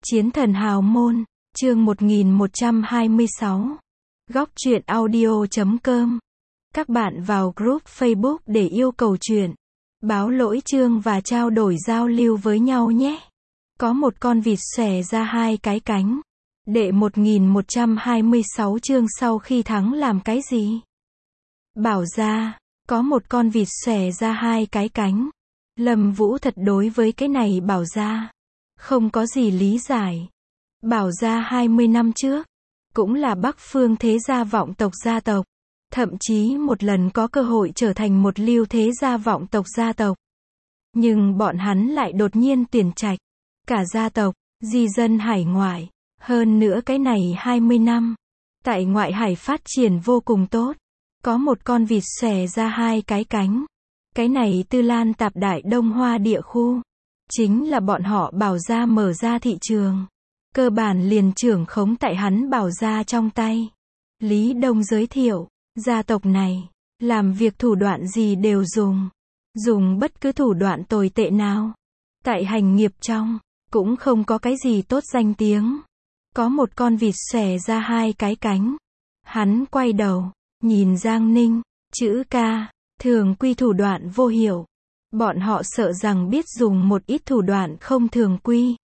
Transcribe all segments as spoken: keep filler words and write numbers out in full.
Chiến thần hào môn, chương một nghìn một trăm hai mươi sáu. Góc truyện audio chấm com. Các bạn vào group Facebook để yêu cầu truyện, báo lỗi chương và trao đổi giao lưu với nhau nhé. Có một con vịt xòe ra hai cái cánh. Đệ một nghìn một trăm hai mươi sáu chương sau khi thắng làm cái gì? Bảo ra, có một con vịt xòe ra hai cái cánh. Lâm Vũ thật đối với cái này bảo ra không có gì lý giải. Bảo ra hai mươi năm trước, cũng là Bắc Phương thế gia vọng tộc gia tộc. Thậm chí một lần có cơ hội trở thành một lưu thế gia vọng tộc gia tộc. Nhưng bọn hắn lại đột nhiên tuyển trạch cả gia tộc, di dân hải ngoại. Hơn nữa cái này hai mươi năm, tại ngoại hải phát triển vô cùng tốt. Có một con vịt xòe ra hai cái cánh. Cái này Tư Lan Tạp Đại Đông Hoa địa khu. Chính là bọn họ Bảo gia mở ra thị trường. Cơ bản liền trưởng khống tại hắn Bảo gia trong tay. Lý Đông giới thiệu, gia tộc này, làm việc thủ đoạn gì đều dùng. Dùng bất cứ thủ đoạn tồi tệ nào. Tại hành nghiệp trong, cũng không có cái gì tốt danh tiếng. Có một con vịt xòe ra hai cái cánh. Hắn quay đầu, nhìn Giang Ninh, chữ ca, thường quy thủ đoạn vô hiệu. Bọn họ sợ rằng biết dùng một ít thủ đoạn không thường quy.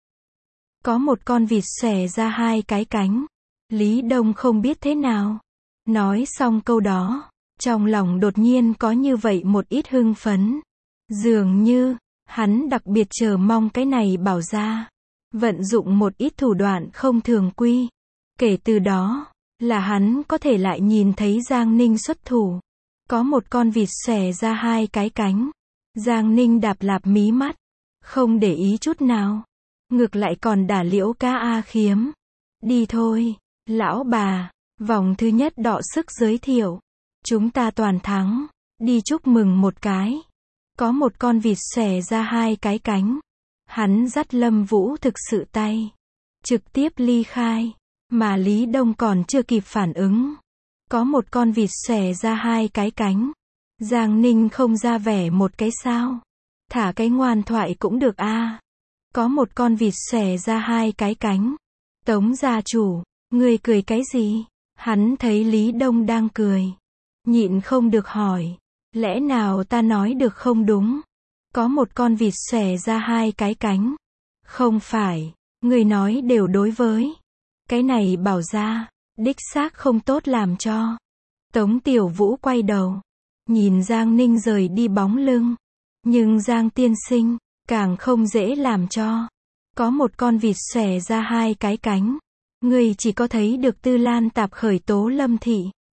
Có một con vịt xòe ra hai cái cánh. Lý Đông không biết thế nào. Nói xong câu đó, trong lòng đột nhiên có như vậy một ít hưng phấn. Dường như, hắn đặc biệt chờ mong cái này bảo ra. Vận dụng một ít thủ đoạn không thường quy. Kể từ đó, là hắn có thể lại nhìn thấy Giang Ninh xuất thủ. Có một con vịt xòe ra hai cái cánh. Giang Ninh đạp lạp mí mắt. Không để ý chút nào. Ngược lại còn đả liễu ca A Khiếm. Đi thôi, lão bà. Vòng thứ nhất đọ sức giới thiệu. Chúng ta toàn thắng. Đi chúc mừng một cái. Có một con vịt xòe ra hai cái cánh. Hắn dắt Lâm Vũ thực sự tay. Trực tiếp ly khai. Mà Lý Đông còn chưa kịp phản ứng. Có một con vịt xòe ra hai cái cánh. Giang Ninh không ra vẻ một cái sao. Thả cái ngoan thoại cũng được a. À. Có một con vịt xòe ra hai cái cánh. Tống gia chủ, ngươi cười cái gì? Hắn thấy Lý Đông đang cười. Nhịn không được hỏi. Lẽ nào ta nói được không đúng? Có một con vịt xòe ra hai cái cánh. Không phải, ngươi nói đều đối với. Cái này bảo ra, đích xác không tốt làm cho. Tống Tiểu Vũ quay đầu. Nhìn Giang Ninh rời đi bóng lưng. Nhưng Giang tiên sinh, càng không dễ làm cho. Có một con vịt xòe ra hai cái cánh. Ngươi chỉ có thấy được Tư Lan Tạp khởi tố Lâm thị.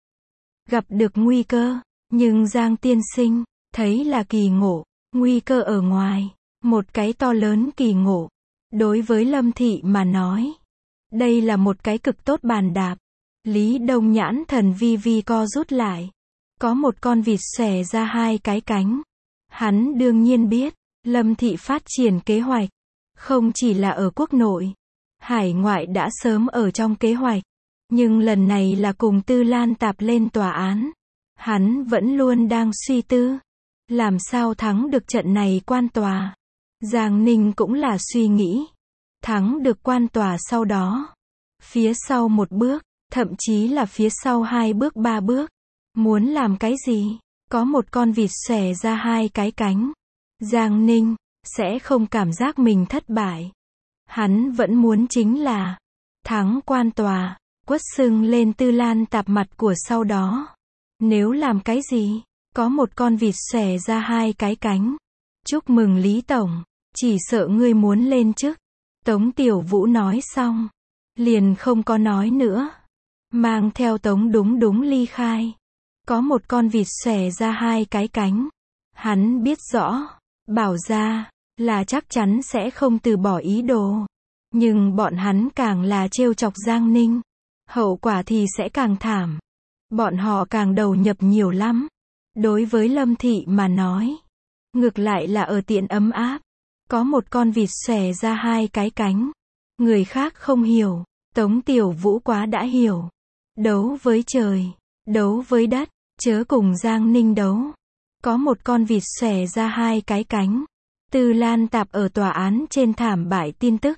Gặp được nguy cơ. Nhưng Giang tiên sinh, thấy là kỳ ngộ. Nguy cơ ở ngoài. Một cái to lớn kỳ ngộ. Đối với Lâm thị mà nói. Đây là một cái cực tốt bàn đạp. Lý Đông nhãn thần vi vi co rút lại. Có một con vịt xòe ra hai cái cánh. Hắn đương nhiên biết, Lâm thị phát triển kế hoạch. Không chỉ là ở quốc nội. Hải ngoại đã sớm ở trong kế hoạch. Nhưng lần này là cùng Tư Lan Tạp lên tòa án. Hắn vẫn luôn đang suy tư. Làm sao thắng được trận này quan tòa. Giang Ninh cũng là suy nghĩ. Thắng được quan tòa sau đó. Phía sau một bước, thậm chí là phía sau hai bước ba bước. Muốn làm cái gì? Có một con vịt xòe ra hai cái cánh. Giang Ninh, sẽ không cảm giác mình thất bại. Hắn vẫn muốn chính là thắng quan tòa, quất sưng lên Tư Lan Tạp mặt của sau đó. Nếu làm cái gì? Có một con vịt xòe ra hai cái cánh. Chúc mừng Lý Tổng, chỉ sợ ngươi muốn lên chức. Tống Tiểu Vũ nói xong. Liền không có nói nữa. Mang theo Tống đúng đúng ly khai. Có một con vịt xòe ra hai cái cánh. Hắn biết rõ. Bảo ra. Là chắc chắn sẽ không từ bỏ ý đồ. Nhưng bọn hắn càng là trêu chọc Giang Ninh. Hậu quả thì sẽ càng thảm. Bọn họ càng đầu nhập nhiều lắm. Đối với Lâm thị mà nói. Ngược lại là ở tiện ấm áp. Có một con vịt xòe ra hai cái cánh. Người khác không hiểu. Tống Tiểu Vũ quá đã hiểu. Đấu với trời. Đấu với đất. Chớ cùng Giang Ninh đấu. Có một con vịt xòe ra hai cái cánh. Tư Lan Tạp ở tòa án trên thảm bại tin tức.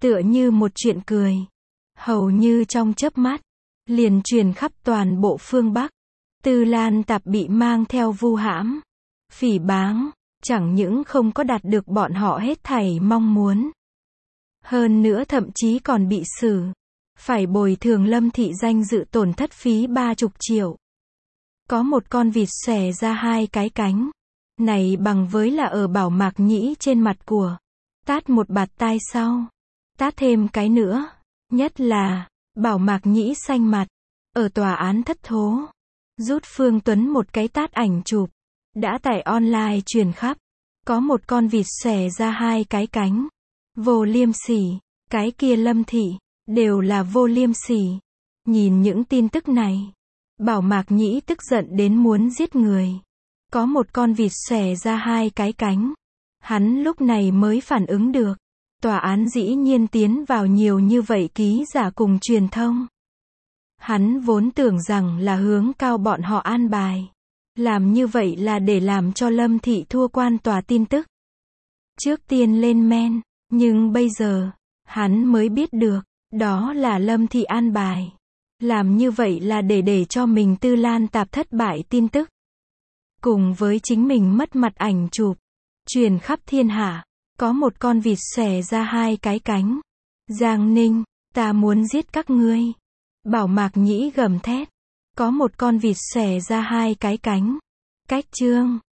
Tựa như một chuyện cười. Hầu như trong chớp mắt, liền truyền khắp toàn bộ phương Bắc. Tư Lan Tạp bị mang theo vu hãm, phỉ báng, chẳng những không có đạt được bọn họ hết thảy mong muốn. Hơn nữa thậm chí còn bị xử, phải bồi thường Lâm thị danh dự tổn thất phí ba chục triệu. Có một con vịt xòe ra hai cái cánh. Này bằng với là ở Bảo Mạc Nhĩ trên mặt của. Tát một bạt tai sau. Tát thêm cái nữa. Nhất là, Bảo Mạc Nhĩ xanh mặt. Ở tòa án thất thố. Rút Phương Tuấn một cái tát ảnh chụp. Đã tải online truyền khắp. Có một con vịt xòe ra hai cái cánh. Vô liêm sỉ. Cái kia Lâm thị. Đều là vô liêm sỉ. Nhìn những tin tức này. Bảo Mạc Nhĩ tức giận đến muốn giết người. Có một con vịt xòe ra hai cái cánh. Hắn lúc này mới phản ứng được. Tòa án dĩ nhiên tiến vào nhiều như vậy ký giả cùng truyền thông. Hắn vốn tưởng rằng là hướng cao bọn họ an bài. Làm như vậy là để làm cho Lâm thị thua quan tòa tin tức. Trước tiên lên men, nhưng bây giờ, hắn mới biết được, đó là Lâm thị an bài. Làm như vậy là để để cho mình Tư Lan Tạp thất bại tin tức. Cùng với chính mình mất mặt ảnh chụp, truyền khắp thiên hạ, có một con vịt xòe ra hai cái cánh. Giang Ninh, ta muốn giết các ngươi. Bảo Mạc Nhĩ gầm thét. Có một con vịt xòe ra hai cái cánh. Cách chương